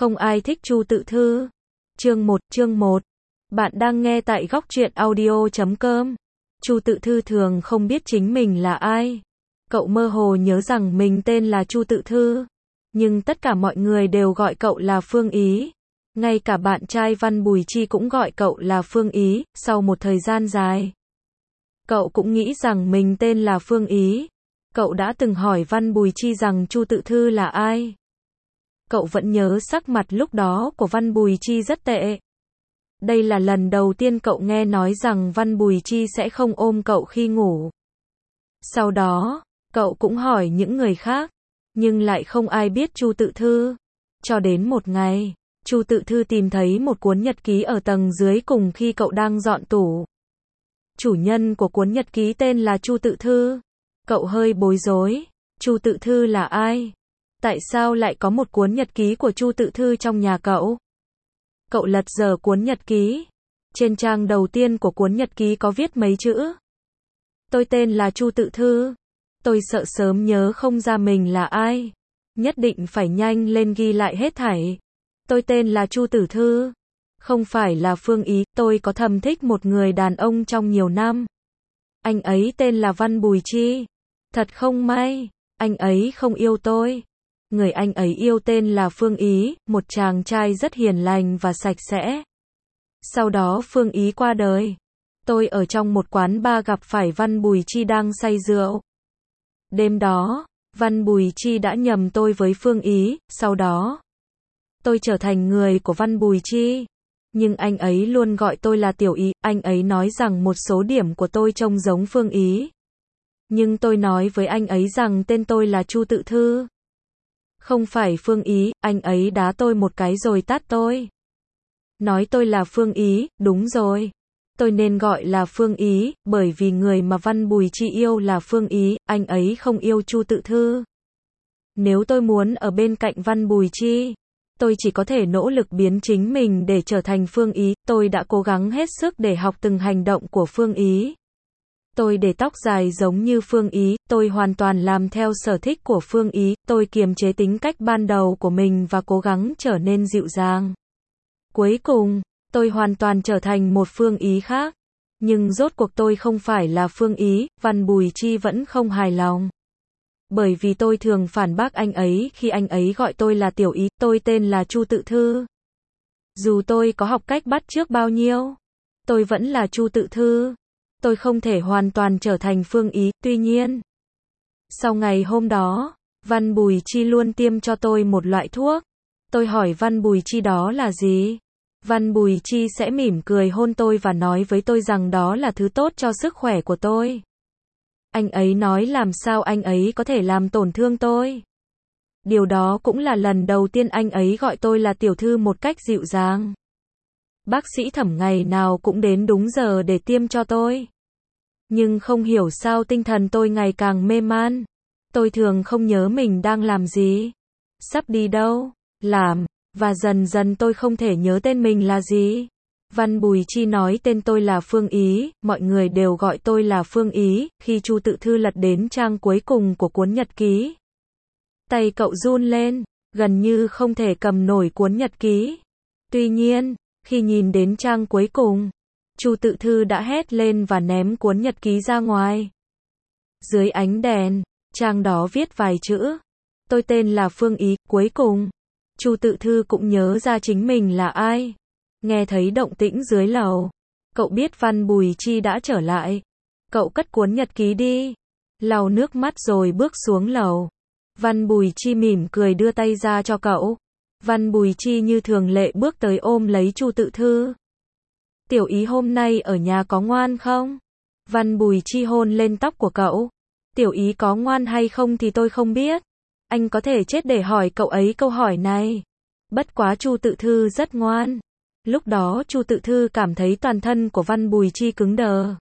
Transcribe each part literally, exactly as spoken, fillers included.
Không ai thích Chu Tự Thư. Chương một, chương một. Bạn đang nghe tại góc truyện audio chấm com. Chu Tự Thư thường không biết chính mình là ai. Cậu mơ hồ nhớ rằng mình tên là Chu Tự Thư, nhưng tất cả mọi người đều gọi cậu là Phương Ý. Ngay cả bạn trai Văn Bùi Chi cũng gọi cậu là Phương Ý, sau một thời gian dài. Cậu cũng nghĩ rằng mình tên là Phương Ý. Cậu đã từng hỏi Văn Bùi Chi rằng Chu Tự Thư là ai. Cậu vẫn nhớ sắc mặt lúc đó của Văn Bùi Chi rất tệ. Đây là lần đầu tiên cậu nghe nói rằng Văn Bùi Chi sẽ không ôm cậu khi ngủ. Sau đó, cậu cũng hỏi những người khác, nhưng lại không ai biết Chu Tự Thư. Cho đến một ngày, Chu Tự Thư tìm thấy một cuốn nhật ký ở tầng dưới cùng khi cậu đang dọn tủ. Chủ nhân của cuốn nhật ký tên là Chu Tự Thư. Cậu hơi bối rối. Chu Tự Thư là ai? Tại sao lại có một cuốn nhật ký của Chu Tự Thư trong nhà cậu? Cậu lật dở cuốn nhật ký. Trên trang đầu tiên của cuốn nhật ký có viết mấy chữ. Tôi tên là Chu Tự Thư. Tôi sợ sớm nhớ không ra mình là ai. Nhất định phải nhanh lên ghi lại hết thảy. Tôi tên là Chu Tự Thư. Không phải là Phương Ý. Tôi có thầm thích một người đàn ông trong nhiều năm. Anh ấy tên là Văn Bùi Chi. Thật không may, anh ấy không yêu tôi. Người anh ấy yêu tên là Phương Ý, một chàng trai rất hiền lành và sạch sẽ. Sau đó Phương Ý qua đời. Tôi ở trong một quán bar gặp phải Văn Bùi Chi đang say rượu. Đêm đó, Văn Bùi Chi đã nhầm tôi với Phương Ý, sau đó tôi trở thành người của Văn Bùi Chi. Nhưng anh ấy luôn gọi tôi là Tiểu Ý, anh ấy nói rằng một số điểm của tôi trông giống Phương Ý. Nhưng tôi nói với anh ấy rằng tên tôi là Chu Tự Thư. Không phải Phương Ý, anh ấy đá tôi một cái rồi tát tôi. Nói tôi là Phương Ý, đúng rồi. Tôi nên gọi là Phương Ý, bởi vì người mà Văn Bùi Chi yêu là Phương Ý, anh ấy không yêu Chu Tự Thư. Nếu tôi muốn ở bên cạnh Văn Bùi Chi, tôi chỉ có thể nỗ lực biến chính mình để trở thành Phương Ý. Tôi đã cố gắng hết sức để học từng hành động của Phương Ý. Tôi để tóc dài giống như Phương Ý, tôi hoàn toàn làm theo sở thích của Phương Ý, tôi kiềm chế tính cách ban đầu của mình và cố gắng trở nên dịu dàng. Cuối cùng, tôi hoàn toàn trở thành một Phương Ý khác. Nhưng rốt cuộc tôi không phải là Phương Ý, Văn Bùi Chi vẫn không hài lòng. Bởi vì tôi thường phản bác anh ấy khi anh ấy gọi tôi là Tiểu Ý, tôi tên là Chu Tự Thư. Dù tôi có học cách bắt chước bao nhiêu, tôi vẫn là Chu Tự Thư. Tôi không thể hoàn toàn trở thành Phương Ý, tuy nhiên. Sau ngày hôm đó, Văn Bùi Chi luôn tiêm cho tôi một loại thuốc. Tôi hỏi Văn Bùi Chi đó là gì? Văn Bùi Chi sẽ mỉm cười hôn tôi và nói với tôi rằng đó là thứ tốt cho sức khỏe của tôi. Anh ấy nói làm sao anh ấy có thể làm tổn thương tôi. Điều đó cũng là lần đầu tiên anh ấy gọi tôi là Tiểu Thư một cách dịu dàng. Bác sĩ Thẩm ngày nào cũng đến đúng giờ để tiêm cho tôi. Nhưng không hiểu sao tinh thần tôi ngày càng mê man. Tôi thường không nhớ mình đang làm gì, sắp đi đâu, làm, và dần dần tôi không thể nhớ tên mình là gì. Văn Bùi Chi nói tên tôi là Phương Ý, mọi người đều gọi tôi là Phương Ý. Khi Chu Tự Thư lật đến trang cuối cùng của cuốn nhật ký, tay cậu run lên, gần như không thể cầm nổi cuốn nhật ký. Tuy nhiên, khi nhìn đến trang cuối cùng, Chu Tự Thư đã hét lên và ném cuốn nhật ký ra ngoài. Dưới ánh đèn, trang đó viết vài chữ. Tôi tên là Phương Ý. Cuối cùng, Chu Tự Thư cũng nhớ ra chính mình là ai. Nghe thấy động tĩnh dưới lầu, cậu biết Văn Bùi Chi đã trở lại. Cậu cất cuốn nhật ký đi, lau nước mắt rồi bước xuống lầu. Văn Bùi Chi mỉm cười đưa tay ra cho cậu. Văn Bùi Chi như thường lệ bước tới ôm lấy Chu Tự Thư. Tiểu Ý hôm nay ở nhà có ngoan không? Văn Bùi Chi hôn lên tóc của cậu. Tiểu Ý có ngoan hay không thì tôi không biết. Anh có thể chết để hỏi cậu ấy câu hỏi này. Bất quá Chu Tự Thư rất ngoan. Lúc đó Chu Tự Thư cảm thấy toàn thân của Văn Bùi Chi cứng đờ.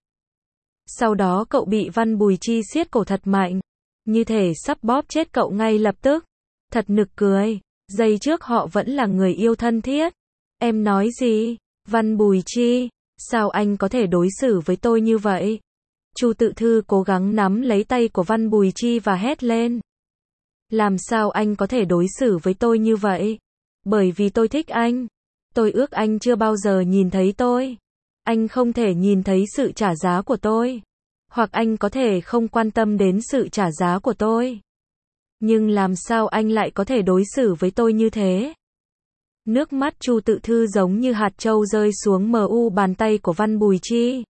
Sau đó cậu bị Văn Bùi Chi siết cổ thật mạnh, như thể sắp bóp chết cậu ngay lập tức. Thật nực cười, giây trước họ vẫn là người yêu thân thiết. Em nói gì? Văn Bùi Chi, sao anh có thể đối xử với tôi như vậy? Chu Tự Thư cố gắng nắm lấy tay của Văn Bùi Chi và hét lên. Làm sao anh có thể đối xử với tôi như vậy? Bởi vì tôi thích anh. Tôi ước anh chưa bao giờ nhìn thấy tôi. Anh không thể nhìn thấy sự trả giá của tôi. Hoặc anh có thể không quan tâm đến sự trả giá của tôi. Nhưng làm sao anh lại có thể đối xử với tôi như thế? Nước mắt Chu Tự Thư giống như hạt châu rơi xuống mờ u bàn tay của Văn Bùi Chi.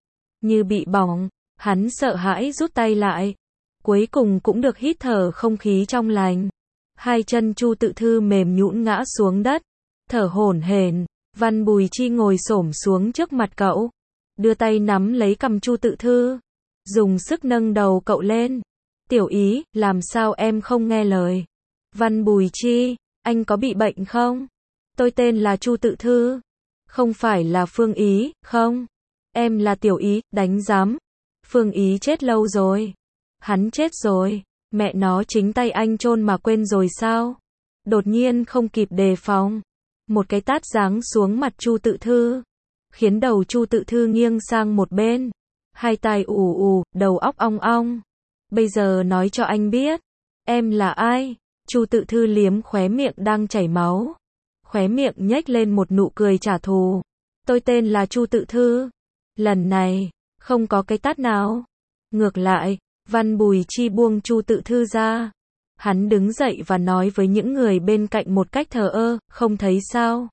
Như bị bỏng, hắn sợ hãi rút tay lại. Cuối cùng cũng được hít thở không khí trong lành. Hai chân Chu Tự Thư mềm nhũn ngã xuống đất, thở hổn hển. Văn Bùi Chi ngồi xổm xuống trước mặt cậu, đưa tay nắm lấy cằm Chu Tự Thư, dùng sức nâng đầu cậu lên. Tiểu Ý, làm sao em không nghe lời? Văn Bùi Chi, anh có bị bệnh không? Tôi tên là Chu Tự Thư, không phải là Phương Ý, không? Em là Tiểu Ý, đánh giám. Phương Ý chết lâu rồi. Hắn chết rồi. Mẹ nó, chính tay anh chôn mà quên rồi sao? Đột nhiên không kịp đề phòng, một cái tát giáng xuống mặt Chu Tự Thư, khiến đầu Chu Tự Thư nghiêng sang một bên, hai tai ù ù, đầu óc ong ong. Bây giờ nói cho anh biết, em là ai? Chu Tự Thư liếm khóe miệng đang chảy máu, khóe miệng nhếch lên một nụ cười trả thù. Tôi tên là Chu Tự Thư. Lần này, không có cái tát nào. Ngược lại, Văn Bùi Chi buông Chu Tự Thư ra. Hắn đứng dậy và nói với những người bên cạnh một cách thờ ơ, không thấy sao?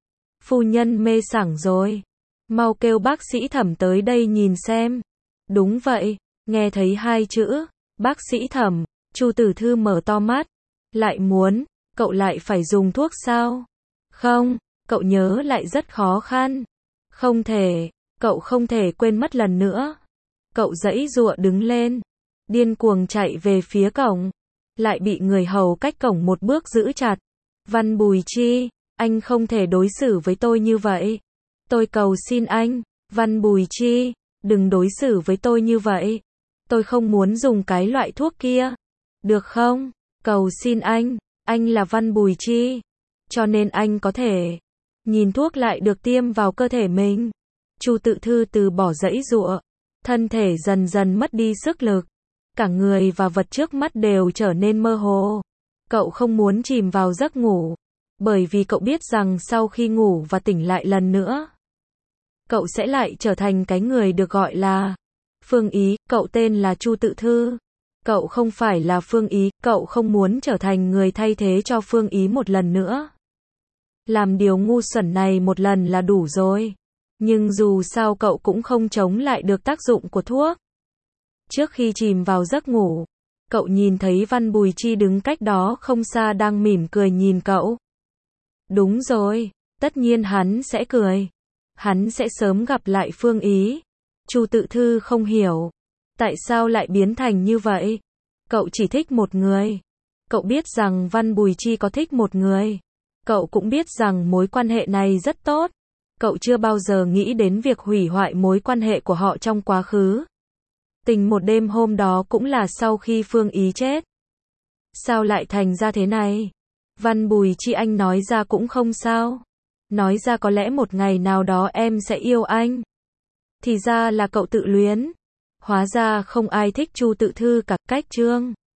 Phu nhân mê sảng rồi. Mau kêu bác sĩ Thẩm tới đây nhìn xem. Đúng vậy, nghe thấy hai chữ, bác sĩ Thẩm, Chu Tự Thư mở to mắt. Lại muốn, cậu lại phải dùng thuốc sao? Không, cậu nhớ lại rất khó khăn. Không thể, cậu không thể quên mất lần nữa. Cậu giãy giụa đứng lên, điên cuồng chạy về phía cổng. Lại bị người hầu cách cổng một bước giữ chặt. Văn Bùi Chi, anh không thể đối xử với tôi như vậy. Tôi cầu xin anh, Văn Bùi Chi, đừng đối xử với tôi như vậy. Tôi không muốn dùng cái loại thuốc kia. Được không? Cầu xin anh, anh là Văn Bùi Chi. Cho nên anh có thể nhìn thuốc lại được tiêm vào cơ thể mình. Chu Tự Thư từ bỏ giãy giụa, thân thể dần dần mất đi sức lực. Cả người và vật trước mắt đều trở nên mơ hồ. Cậu không muốn chìm vào giấc ngủ, bởi vì cậu biết rằng sau khi ngủ và tỉnh lại lần nữa, cậu sẽ lại trở thành cái người được gọi là Phương Ý. Cậu tên là Chu Tự Thư. Cậu không phải là Phương Ý, cậu không muốn trở thành người thay thế cho Phương Ý một lần nữa. Làm điều ngu xuẩn này một lần là đủ rồi. Nhưng dù sao cậu cũng không chống lại được tác dụng của thuốc. Trước khi chìm vào giấc ngủ, cậu nhìn thấy Văn Bùi Chi đứng cách đó không xa đang mỉm cười nhìn cậu. Đúng rồi, tất nhiên hắn sẽ cười. Hắn sẽ sớm gặp lại Phương Ý. Chu Tự Thư không hiểu, tại sao lại biến thành như vậy? Cậu chỉ thích một người. Cậu biết rằng Văn Bùi Chi có thích một người. Cậu cũng biết rằng mối quan hệ này rất tốt. Cậu chưa bao giờ nghĩ đến việc hủy hoại mối quan hệ của họ trong quá khứ. Tình một đêm hôm đó cũng là sau khi Phương Ý chết. Sao lại thành ra thế này? Văn Bùi Chi, anh nói ra cũng không sao. Nói ra có lẽ một ngày nào đó em sẽ yêu anh. Thì ra là cậu tự luyến. Hóa ra không ai thích Chu Tự Thư cả. Cách chương